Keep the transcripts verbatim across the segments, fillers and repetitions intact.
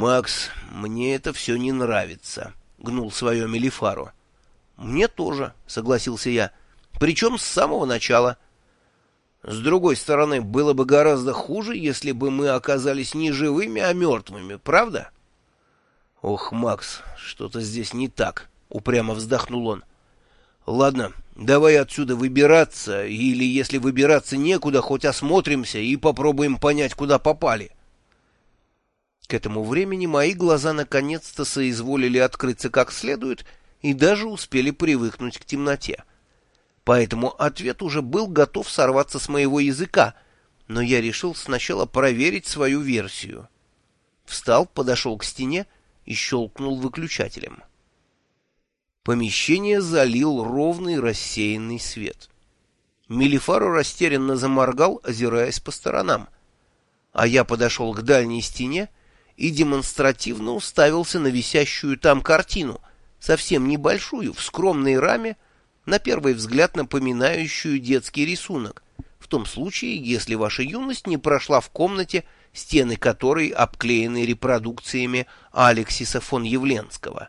«Макс, мне это все не нравится», — гнул свое Мелифаро. «Мне тоже», — согласился я, — «причем с самого начала». «С другой стороны, было бы гораздо хуже, если бы мы оказались не живыми, а мертвыми, правда?» «Ох, Макс, что-то здесь не так», — упрямо вздохнул он. «Ладно, давай отсюда выбираться, или, если выбираться некуда, хоть осмотримся и попробуем понять, куда попали». К этому времени мои глаза наконец-то соизволили открыться как следует и даже успели привыкнуть к темноте. Поэтому ответ уже был готов сорваться с моего языка, но я решил сначала проверить свою версию. Встал, подошел к стене и щелкнул выключателем. Помещение залил ровный рассеянный свет. Мелифаро растерянно заморгал, озираясь по сторонам. А я подошел к дальней стене и демонстративно уставился на висящую там картину, совсем небольшую, в скромной раме, на первый взгляд напоминающую детский рисунок, в том случае, если ваша юность не прошла в комнате, стены которой обклеены репродукциями Алексиса фон Явленского.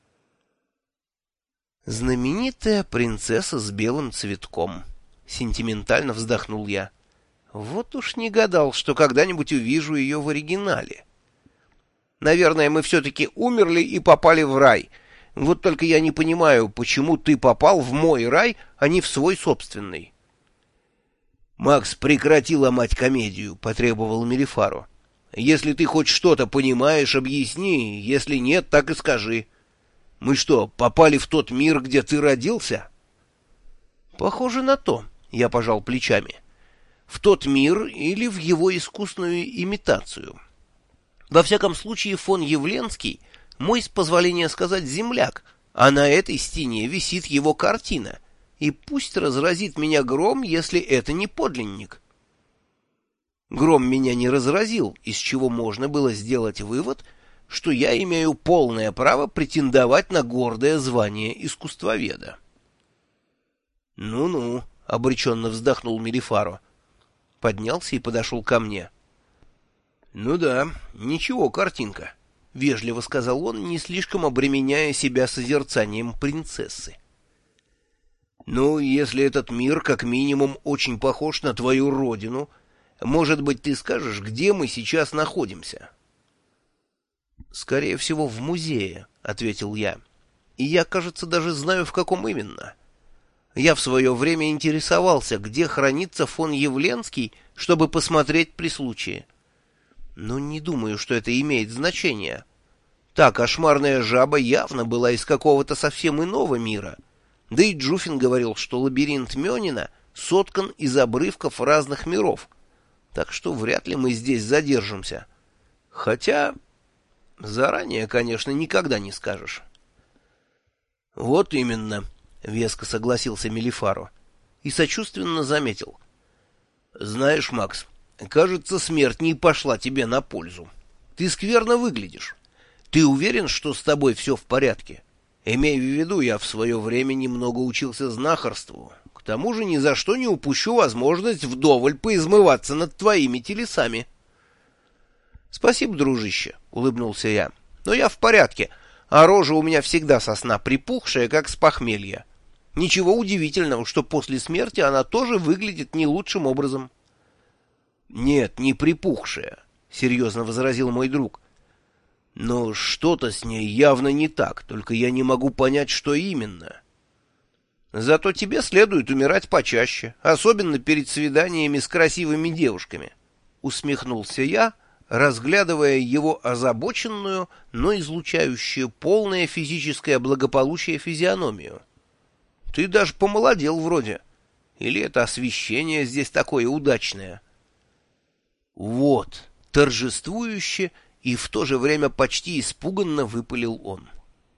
«Знаменитая принцесса с белым цветком», — сентиментально вздохнул я. «Вот уж не гадал, что когда-нибудь увижу ее в оригинале. Наверное, мы все-таки умерли и попали в рай. Вот только я не понимаю, почему ты попал в мой рай, а не в свой собственный». «Макс, прекрати ломать комедию», — потребовал Мелифаро. «Если ты хоть что-то понимаешь, объясни, если нет, так и скажи. Мы что, попали в тот мир, где ты родился?» «Похоже на то», — я пожал плечами. «В тот мир или в его искусную имитацию. Во всяком случае, фон Явленский — мой, с позволения сказать, земляк, а на этой стене висит его картина, и пусть разразит меня гром, если это не подлинник». Гром меня не разразил, из чего можно было сделать вывод, что я имею полное право претендовать на гордое звание искусствоведа. «Ну-ну», — обреченно вздохнул Мелифаро, поднялся и подошел ко мне. «Ну да, ничего, картинка», — вежливо сказал он, не слишком обременяя себя созерцанием принцессы. «Ну, если этот мир, как минимум, очень похож на твою родину, может быть, ты скажешь, где мы сейчас находимся?» «Скорее всего, в музее», — ответил я. «И я, кажется, даже знаю, в каком именно. Я в свое время интересовался, где хранится фон Явленский, чтобы посмотреть при случае. Но не думаю, что это имеет значение. Та кошмарная жаба явно была из какого-то совсем иного мира. Да и Джуфин говорил, что лабиринт Мёнина соткан из обрывков разных миров. Так что вряд ли мы здесь задержимся. Хотя заранее, конечно, никогда не скажешь». «Вот именно», — веско согласился Мелифаро и сочувственно заметил. «Знаешь, Макс, кажется, смерть не пошла тебе на пользу. Ты скверно выглядишь. Ты уверен, что с тобой все в порядке? Имея в виду, я в свое время немного учился знахарству. К тому же ни за что не упущу возможность вдоволь поизмываться над твоими телесами». «Спасибо, дружище», — улыбнулся я. «Но я в порядке, а рожа у меня всегда со сна припухшая, как с похмелья. Ничего удивительного, что после смерти она тоже выглядит не лучшим образом». «Нет, не припухшая», — серьезно возразил мой друг. «Но что-то с ней явно не так, только я не могу понять, что именно». «Зато тебе следует умирать почаще, особенно перед свиданиями с красивыми девушками», — усмехнулся я, разглядывая его озабоченную, но излучающую полное физическое благополучие физиономию. «Ты даже помолодел вроде. Или это освещение здесь такое удачное?» «Вот», — торжествующе и в то же время почти испуганно выпалил он.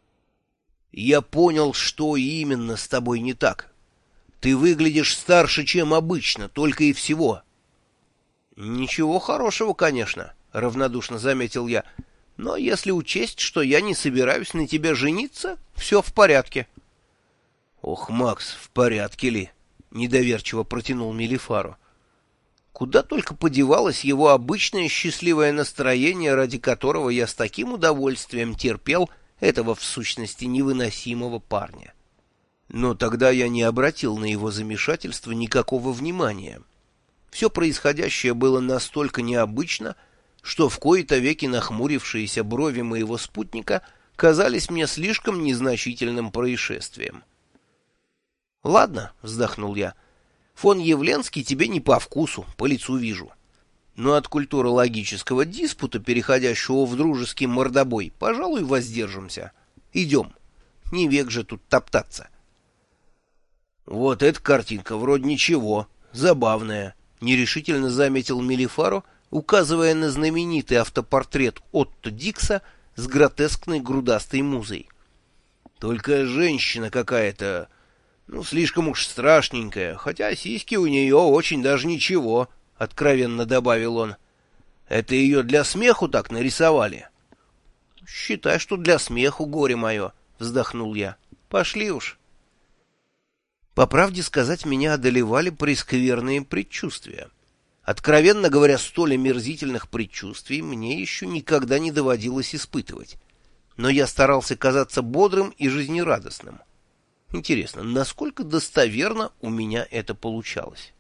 «Я понял, что именно с тобой не так. Ты выглядишь старше, чем обычно, только и всего». «Ничего хорошего, конечно», — равнодушно заметил я. «Но если учесть, что я не собираюсь на тебя жениться, все в порядке». «Ох, Макс, в порядке ли?» — недоверчиво протянул Мелифаро. Куда только подевалось его обычное счастливое настроение, ради которого я с таким удовольствием терпел этого в сущности невыносимого парня. Но тогда я не обратил на его замешательство никакого внимания. Все происходящее было настолько необычно, что в кои-то веки нахмурившиеся брови моего спутника казались мне слишком незначительным происшествием. «Ладно», — вздохнул я, — «фон Явленский тебе не по вкусу, по лицу вижу. Но от культурологического диспута, переходящего в дружеский мордобой, пожалуй, воздержимся. Идем. Не век же тут топтаться». «Вот эта картинка вроде ничего, забавная», — нерешительно заметил Мелифаро, указывая на знаменитый автопортрет Отто Дикса с гротескной грудастой музой. «Только женщина какая-то, ну, слишком уж страшненькая, хотя сиськи у нее очень даже ничего», — откровенно добавил он. «Это ее для смеху так нарисовали?» «Считай, что для смеху, горе мое», — вздохнул я. «Пошли уж». По правде сказать, меня одолевали прескверные предчувствия. Откровенно говоря, столь омерзительных предчувствий мне еще никогда не доводилось испытывать. Но я старался казаться бодрым и жизнерадостным. Интересно, насколько достоверно у меня это получалось?